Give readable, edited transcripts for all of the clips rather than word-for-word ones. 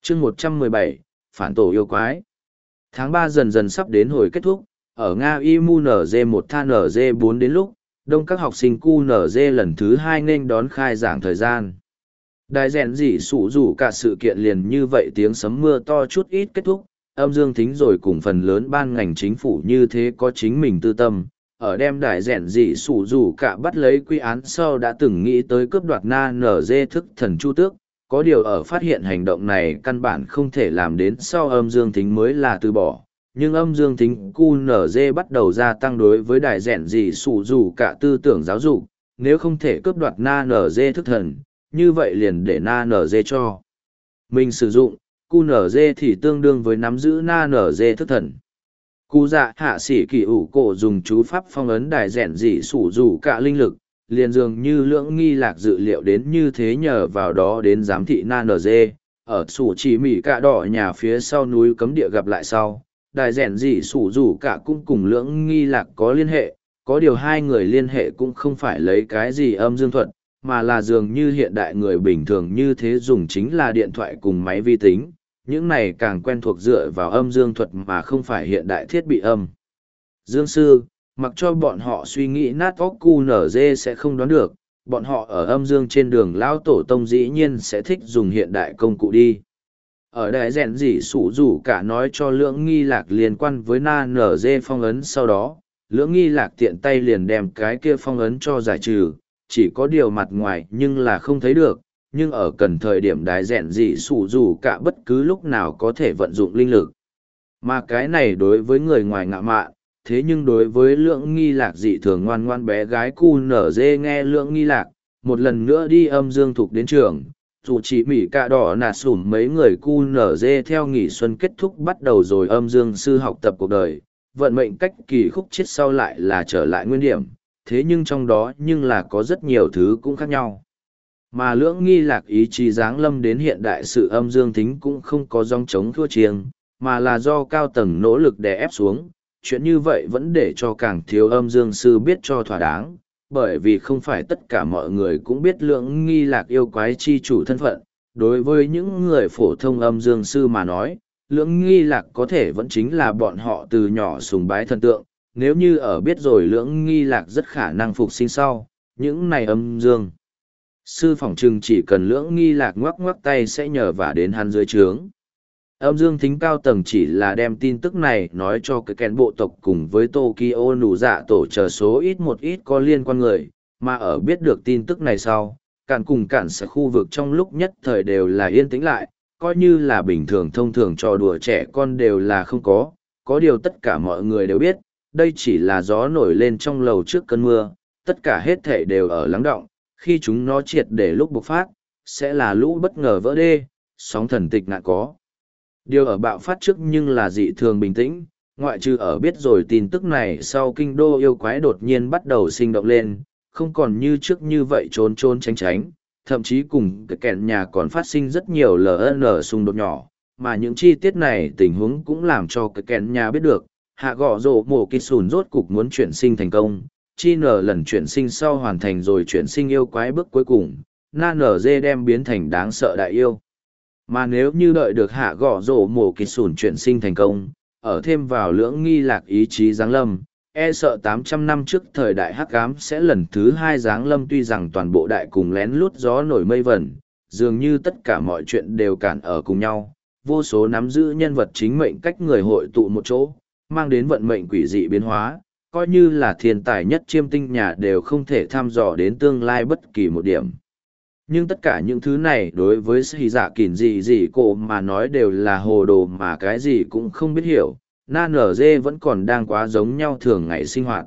chương 117, phản tổ yêu quái. Tháng 3 dần dần sắp đến hồi kết thúc, ở Nga IMU-NG1 tha NG4 đến lúc, đông các học sinh QNG lần thứ 2 nên đón khai giảng thời gian. Đại rèn dị sụ rủ cả sự kiện liền như vậy tiếng sấm mưa to chút ít kết thúc, âm dương thính rồi cùng phần lớn ban ngành chính phủ như thế có chính mình tư tâm. Ở đem đại rèn dị sụ rủ cả bắt lấy quy án sau đã từng nghĩ tới cướp đoạt na nở dê thức thần chu tước, có điều ở phát hiện hành động này căn bản không thể làm đến sau âm dương thính mới là từ bỏ. Nhưng âm dương thính QNG bắt đầu gia tăng đối với đại rèn dị sụ rủ cả tư tưởng giáo dục, nếu không thể cướp đoạt na nở dê thức thần, như vậy liền để na nở dê cho mình sử dụng, QNG thì tương đương với nắm giữ na nở dê thức thần. Cú dạ hạ sĩ kỳ ủ cổ dùng chú pháp phong ấn đại rèn dị sủ rủ cả linh lực, liền dường như lưỡng nghi lạc dự liệu đến như thế nhờ vào đó đến giám thị na nở dê, ở sủ chỉ mỉ cả đỏ nhà phía sau núi cấm địa gặp lại sau. Đại rèn dị sủ rủ cả cũng cùng lưỡng nghi lạc có liên hệ, có điều hai người liên hệ cũng không phải lấy cái gì âm dương thuật, mà là dường như hiện đại người bình thường như thế dùng chính là điện thoại cùng máy vi tính, những này càng quen thuộc dựa vào âm dương thuật mà không phải hiện đại thiết bị âm. Dương sư, mặc cho bọn họ suy nghĩ nát óc QNG sẽ không đoán được, bọn họ ở âm dương trên đường lão tổ tông dĩ nhiên sẽ thích dùng hiện đại công cụ đi. Ở đại rèn dị sủ rủ cả nói cho lưỡng nghi lạc liên quan với na nở dê phong ấn sau đó, lưỡng nghi lạc tiện tay liền đem cái kia phong ấn cho giải trừ, chỉ có điều mặt ngoài nhưng là không thấy được, nhưng ở cần thời điểm đại rèn dị sủ rủ cả bất cứ lúc nào có thể vận dụng linh lực. Mà cái này đối với người ngoài ngạ mạn, thế nhưng đối với lưỡng nghi lạc dị thường ngoan ngoan bé gái QNG nghe lưỡng nghi lạc, một lần nữa đi âm dương thục đến trường. Dù chỉ mỉ cạ đỏ nạt sủm mấy người QNG theo nghỉ xuân kết thúc bắt đầu rồi âm dương sư học tập cuộc đời, vận mệnh cách kỳ khúc chết sau lại là trở lại nguyên điểm, thế nhưng trong đó nhưng là có rất nhiều thứ cũng khác nhau. Mà lưỡng nghi lạc ý chí giáng lâm đến hiện đại sự âm dương thính cũng không có dòng chống thua chiêng, mà là do cao tầng nỗ lực đè ép xuống, chuyện như vậy vẫn để cho càng thiếu âm dương sư biết cho thỏa đáng. Bởi vì không phải tất cả mọi người cũng biết lưỡng nghi lạc yêu quái chi chủ thân phận, đối với những người phổ thông âm dương sư mà nói, lưỡng nghi lạc có thể vẫn chính là bọn họ từ nhỏ sùng bái thần tượng, nếu như ở biết rồi lưỡng nghi lạc rất khả năng phục sinh sau, những này âm dương. Sư phỏng trừng chỉ cần lưỡng nghi lạc ngoắc ngoắc tay sẽ nhờ vả đến hắn dưới trướng. Âm dương thính cao tầng chỉ là đem tin tức này nói cho cái kèn bộ tộc cùng với Tokyo nụ dạ tổ chờ số ít một ít có liên quan người, mà ở biết được tin tức này sau, cản cùng cản sẽ khu vực trong lúc nhất thời đều là yên tĩnh lại, coi như là bình thường thông thường trò đùa trẻ con đều là không có điều tất cả mọi người đều biết, đây chỉ là gió nổi lên trong lầu trước cơn mưa, tất cả hết thể đều ở lắng đọng, khi chúng nó triệt để lúc bộc phát, sẽ là lũ bất ngờ vỡ đê, sóng thần tịch ngạn có. Điều ở bạo phát trước nhưng là dị thường bình tĩnh, ngoại trừ ở biết rồi tin tức này sau kinh đô yêu quái đột nhiên bắt đầu sinh động lên, không còn như trước như vậy trốn trốn tránh tránh, thậm chí cùng cái kẹn nhà còn phát sinh rất nhiều LN xung đột nhỏ, mà những chi tiết này tình huống cũng làm cho cái kẹn nhà biết được, hạ gõ rổ mổ kịch sùn rốt cục muốn chuyển sinh thành công, chi nở lần chuyển sinh sau hoàn thành rồi chuyển sinh yêu quái bước cuối cùng, na nở dê đem biến thành đáng sợ đại yêu. Mà nếu như đợi được hạ gõ rổ mổ kịch sùn chuyển sinh thành công, ở thêm vào lưỡng nghi lạc ý chí giáng lâm, e sợ 800 năm trước thời đại hắc ám sẽ lần thứ hai giáng lâm, tuy rằng toàn bộ đại cùng lén lút gió nổi mây vẩn, dường như tất cả mọi chuyện đều cản ở cùng nhau, vô số nắm giữ nhân vật chính mệnh cách người hội tụ một chỗ, mang đến vận mệnh quỷ dị biến hóa, coi như là thiên tài nhất chiêm tinh nhà đều không thể thăm dò đến tương lai bất kỳ một điểm. Nhưng tất cả những thứ này đối với sĩ dạ kỉn gì cổ mà nói đều là hồ đồ mà cái gì cũng không biết hiểu, na nở dê vẫn còn đang quá giống nhau thường ngày sinh hoạt.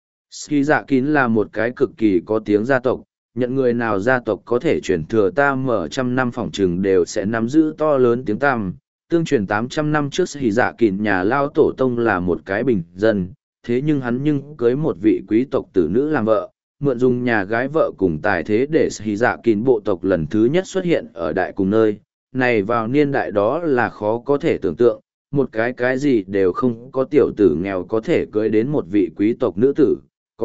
Sĩ dạ kín là một cái cực kỳ có tiếng gia tộc, nhận người nào gia tộc có thể chuyển thừa ta mở trăm năm phòng trừng đều sẽ nắm giữ to lớn tiếng tăm. Tương truyền 800 năm trước sĩ dạ kín nhà lao tổ tông là một cái bình dân, thế nhưng hắn cưới một vị quý tộc tử nữ làm vợ, mượn dùng nhà gái vợ cùng tài thế để sĩ dạ kín bộ tộc lần thứ nhất xuất hiện ở đại cùng nơi. Này vào niên đại đó là khó có thể tưởng tượng, một cái gì đều không có tiểu tử nghèo có thể cưới đến một vị quý tộc nữ tử,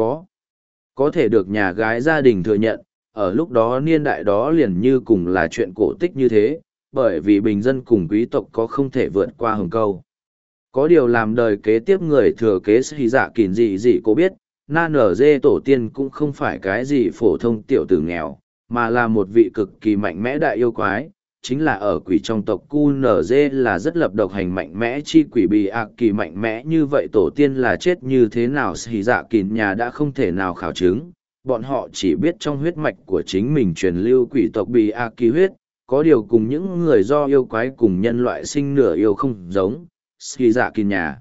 có thể được nhà gái gia đình thừa nhận, ở lúc đó niên đại đó liền như cùng là chuyện cổ tích như thế, bởi vì bình dân cùng quý tộc có không thể vượt qua hừng câu. Có điều làm đời kế tiếp người thừa kế Sĩ Dạ Kỳn gì gì cô biết, Na Nở Dê tổ tiên cũng không phải cái gì phổ thông tiểu tử nghèo, mà là một vị cực kỳ mạnh mẽ đại yêu quái, chính là ở quỷ trong tộc QNZ là rất lập độc hành mạnh mẽ chi quỷ bị ạc kỳ mạnh mẽ như vậy tổ tiên là chết như thế nào Sĩ Dạ Kỳn nhà đã không thể nào khảo chứng, bọn họ chỉ biết trong huyết mạch của chính mình truyền lưu quỷ tộc bị ạc kỳ huyết, có điều cùng những người do yêu quái cùng nhân loại sinh nửa yêu không giống, Sĩ Dạ Kỳn nhà.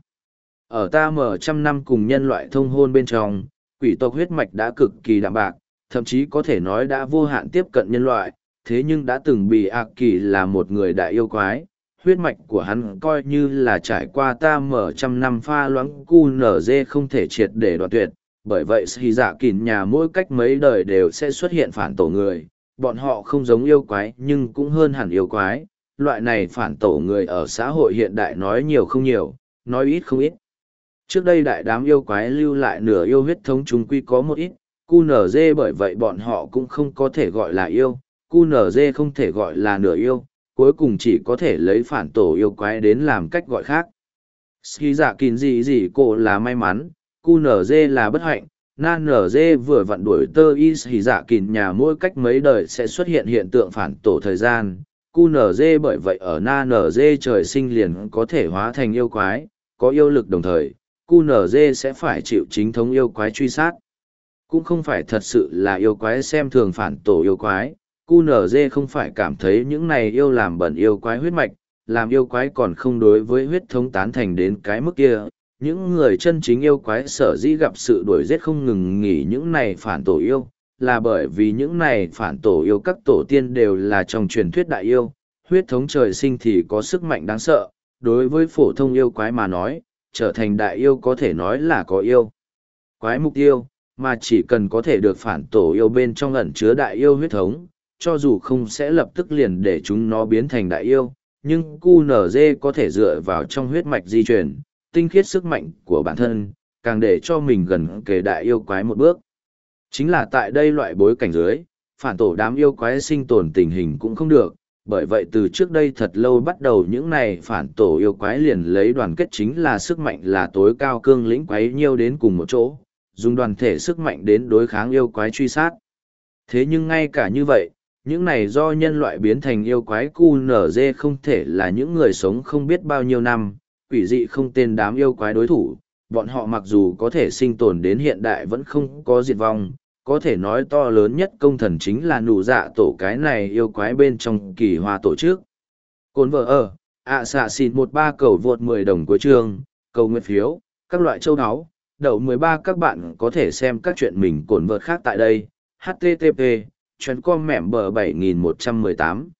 Ở ta mở trăm năm cùng nhân loại thông hôn bên trong, quỷ tộc huyết mạch đã cực kỳ đạm bạc, thậm chí có thể nói đã vô hạn tiếp cận nhân loại, thế nhưng đã từng bị ạc kỳ là một người đại yêu quái, huyết mạch của hắn coi như là trải qua ta mở trăm năm pha loãng cu nở dê không thể triệt để đoạn tuyệt, bởi vậy Sĩ Dạ Kỳn nhà mỗi cách mấy đời đều sẽ xuất hiện phản tổ người, bọn họ không giống yêu quái nhưng cũng hơn hẳn yêu quái, loại này phản tổ người ở xã hội hiện đại nói nhiều không nhiều, nói ít không ít. Trước đây đại đám yêu quái lưu lại nửa yêu huyết thống chúng quy có một ít, QNZ bởi vậy bọn họ cũng không có thể gọi là yêu, QNZ không thể gọi là nửa yêu, cuối cùng chỉ có thể lấy phản tổ yêu quái đến làm cách gọi khác. Ski Dạ Kỳn gì gì cô là may mắn, QNZ là bất hạnh, Na NZ vừa vặn đuổi tơ y Ski Dạ Kỳn nhà mỗi cách mấy đời sẽ xuất hiện hiện tượng phản tổ thời gian, QNZ bởi vậy ở Na NZ trời sinh liền có thể hóa thành yêu quái, có yêu lực đồng thời. QNZ sẽ phải chịu chính thống yêu quái truy sát. Cũng không phải thật sự là yêu quái xem thường phản tổ yêu quái, QNZ không phải cảm thấy những này yêu làm bẩn yêu quái huyết mạch, làm yêu quái còn không đối với huyết thống tán thành đến cái mức kia. Những người chân chính yêu quái sở dĩ gặp sự đuổi giết không ngừng nghỉ những này phản tổ yêu, là bởi vì những này phản tổ yêu các tổ tiên đều là trong truyền thuyết đại yêu, huyết thống trời sinh thì có sức mạnh đáng sợ, đối với phổ thông yêu quái mà nói, trở thành đại yêu có thể nói là có yêu quái mục tiêu, mà chỉ cần có thể được phản tổ yêu bên trong ẩn chứa đại yêu huyết thống, cho dù không sẽ lập tức liền để chúng nó biến thành đại yêu, nhưng QNZ có thể dựa vào trong huyết mạch di chuyển, tinh khiết sức mạnh của bản thân, càng để cho mình gần kề đại yêu quái một bước. Chính là tại đây loại bối cảnh dưới, phản tổ đám yêu quái sinh tồn tình hình cũng không được, bởi vậy từ trước đây thật lâu bắt đầu những này phản tổ yêu quái liền lấy đoàn kết chính là sức mạnh là tối cao cương lĩnh quấy nhiêu đến cùng một chỗ, dùng đoàn thể sức mạnh đến đối kháng yêu quái truy sát. Thế nhưng ngay cả như vậy, những này do nhân loại biến thành yêu quái QNZ không thể là những người sống không biết bao nhiêu năm, quỷ dị không tên đám yêu quái đối thủ, bọn họ mặc dù có thể sinh tồn đến hiện đại vẫn không có diệt vong, có thể nói to lớn nhất công thần chính là nụ dạ tổ cái này yêu quái bên trong kỳ hoa tổ chức. Cồn vợ ở, xạ xịt 13 cầu vượt 10 đồng của trường, cầu nguyện phiếu, các loại châu áo, đậu 13 các bạn có thể xem các chuyện mình cồn vợt khác tại đây, http, chuyến com mẻm bờ 7118.